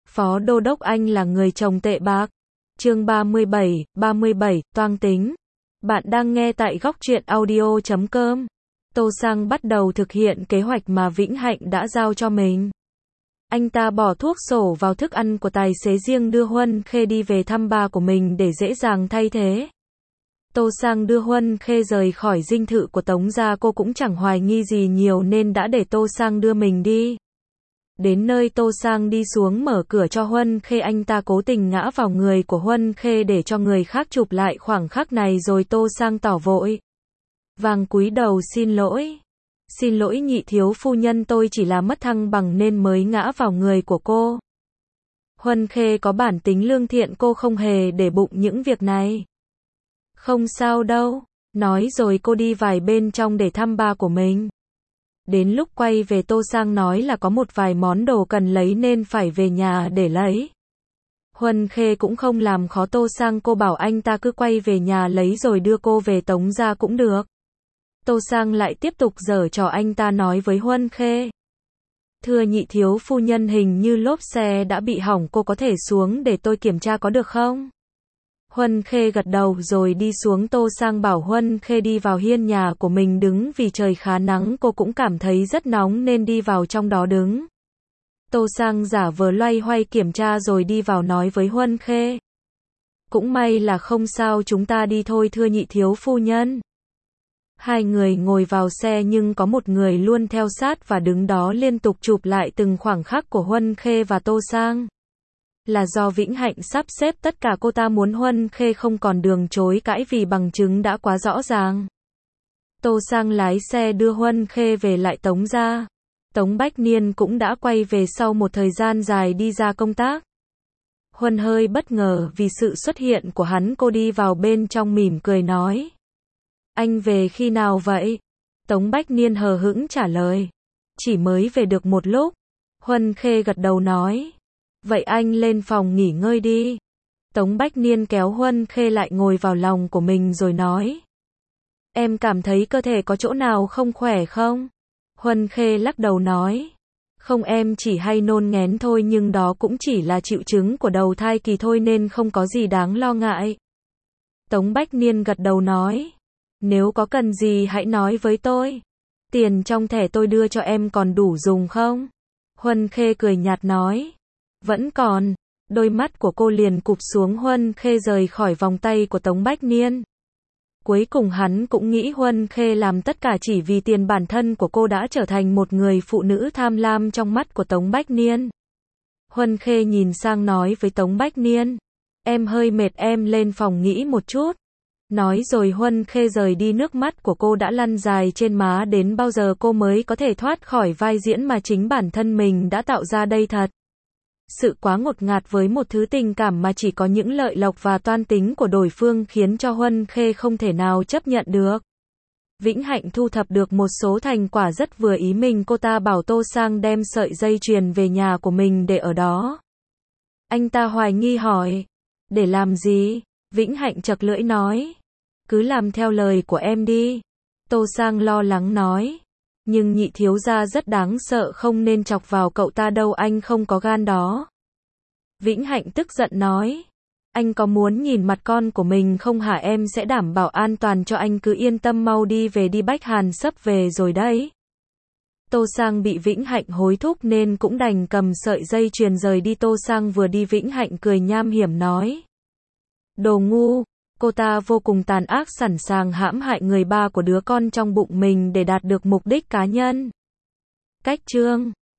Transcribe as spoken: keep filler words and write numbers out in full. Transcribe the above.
Phó Đô đốc anh là người chồng tệ bạc. Chương ba mươi bảy, ba mươi bảy, toang tính. Bạn đang nghe tại góc truyện audio chấm com. Tô Sang bắt đầu thực hiện kế hoạch mà Vĩnh Hạnh đã giao cho mình. Anh ta bỏ thuốc sổ vào thức ăn của tài xế riêng đưa Huân Khê đi về thăm ba của mình để dễ dàng thay thế. Tô Sang đưa Huân Khê rời khỏi dinh thự của Tống gia, cô cũng chẳng hoài nghi gì nhiều nên đã để Tô Sang đưa mình đi. Đến nơi Tô Sang đi xuống mở cửa cho Huân Khê, anh ta cố tình ngã vào người của Huân Khê để cho người khác chụp lại khoảnh khắc này, rồi Tô Sang tỏ vội vàng cúi đầu xin lỗi. Xin lỗi nhị thiếu phu nhân, tôi chỉ là mất thăng bằng nên mới ngã vào người của cô. Huân Khê có bản tính lương thiện, cô không hề để bụng những việc này. Không sao đâu, nói rồi cô đi vài bên trong để thăm ba của mình. Đến lúc quay về Tô Sang nói là có một vài món đồ cần lấy nên phải về nhà để lấy. Huân Khê cũng không làm khó Tô Sang, cô bảo anh ta cứ quay về nhà lấy rồi đưa cô về Tống gia cũng được. Tô Sang lại tiếp tục giở trò, anh ta nói với Huân Khê. Thưa nhị thiếu phu nhân, hình như lốp xe đã bị hỏng, cô có thể xuống để tôi kiểm tra có được không? Huân Khê gật đầu rồi đi xuống. Tô Sang bảo Huân Khê đi vào hiên nhà của mình đứng, vì trời khá nắng, cô cũng cảm thấy rất nóng nên đi vào trong đó đứng. Tô Sang giả vờ loay hoay kiểm tra rồi đi vào nói với Huân Khê. Cũng may là không sao, chúng ta đi thôi thưa nhị thiếu phu nhân. Hai người ngồi vào xe nhưng có một người luôn theo sát và đứng đó liên tục chụp lại từng khoảnh khắc của Huân Khê và Tô Sang. Là do Vĩnh Hạnh sắp xếp tất cả, cô ta muốn Huân Khê không còn đường chối cãi vì bằng chứng đã quá rõ ràng. Tô Sang lái xe đưa Huân Khê về lại Tống gia. Tống Bách Niên cũng đã quay về sau một thời gian dài đi ra công tác. Huân hơi bất ngờ vì sự xuất hiện của hắn, cô đi vào bên trong mỉm cười nói. Anh về khi nào vậy? Tống Bách Niên hờ hững trả lời. Chỉ mới về được một lúc. Huân Khê gật đầu nói. Vậy anh lên phòng nghỉ ngơi đi. Tống Bách Niên kéo Huân Khê lại ngồi vào lòng của mình rồi nói. Em cảm thấy cơ thể có chỗ nào không khỏe không? Huân Khê lắc đầu nói. Không, em chỉ hay nôn nghén thôi, nhưng đó cũng chỉ là triệu chứng của đầu thai kỳ thôi nên không có gì đáng lo ngại. Tống Bách Niên gật đầu nói. Nếu có cần gì hãy nói với tôi. Tiền trong thẻ tôi đưa cho em còn đủ dùng không? Huân Khê cười nhạt nói. Vẫn còn. Đôi mắt của cô liền cụp xuống. Huân Khê rời khỏi vòng tay của Tống Bách Niên. Cuối cùng hắn cũng nghĩ Huân Khê làm tất cả chỉ vì tiền, bản thân của cô đã trở thành một người phụ nữ tham lam trong mắt của Tống Bách Niên. Huân Khê nhìn sang nói với Tống Bách Niên. Em hơi mệt, em lên phòng nghỉ một chút. Nói rồi Huân Khê rời đi, nước mắt của cô đã lăn dài trên má. Đến bao giờ cô mới có thể thoát khỏi vai diễn mà chính bản thân mình đã tạo ra đây thật? Sự quá ngột ngạt với một thứ tình cảm mà chỉ có những lợi lộc và toan tính của đối phương khiến cho Huân Khê không thể nào chấp nhận được. Vĩnh Hạnh thu thập được một số thành quả rất vừa ý mình, cô ta bảo Tô Sang đem sợi dây chuyền về nhà của mình để ở đó. Anh ta hoài nghi hỏi. Để làm gì? Vĩnh Hạnh chật lưỡi nói. Cứ làm theo lời của em đi. Tô Sang lo lắng nói. Nhưng nhị thiếu gia rất đáng sợ, không nên chọc vào cậu ta đâu, anh không có gan đó. Vĩnh Hạnh tức giận nói. Anh có muốn nhìn mặt con của mình không hả? Em sẽ đảm bảo an toàn cho anh, cứ yên tâm, mau đi về đi, Bách Hàn sắp về rồi đấy. Tô Sang bị Vĩnh Hạnh hối thúc nên cũng đành cầm sợi dây chuyền rời đi. Tô Sang vừa đi Vĩnh Hạnh cười nham hiểm nói. Đồ ngu. Cô ta vô cùng tàn ác, sẵn sàng hãm hại người ba của đứa con trong bụng mình để đạt được mục đích cá nhân. Cách chương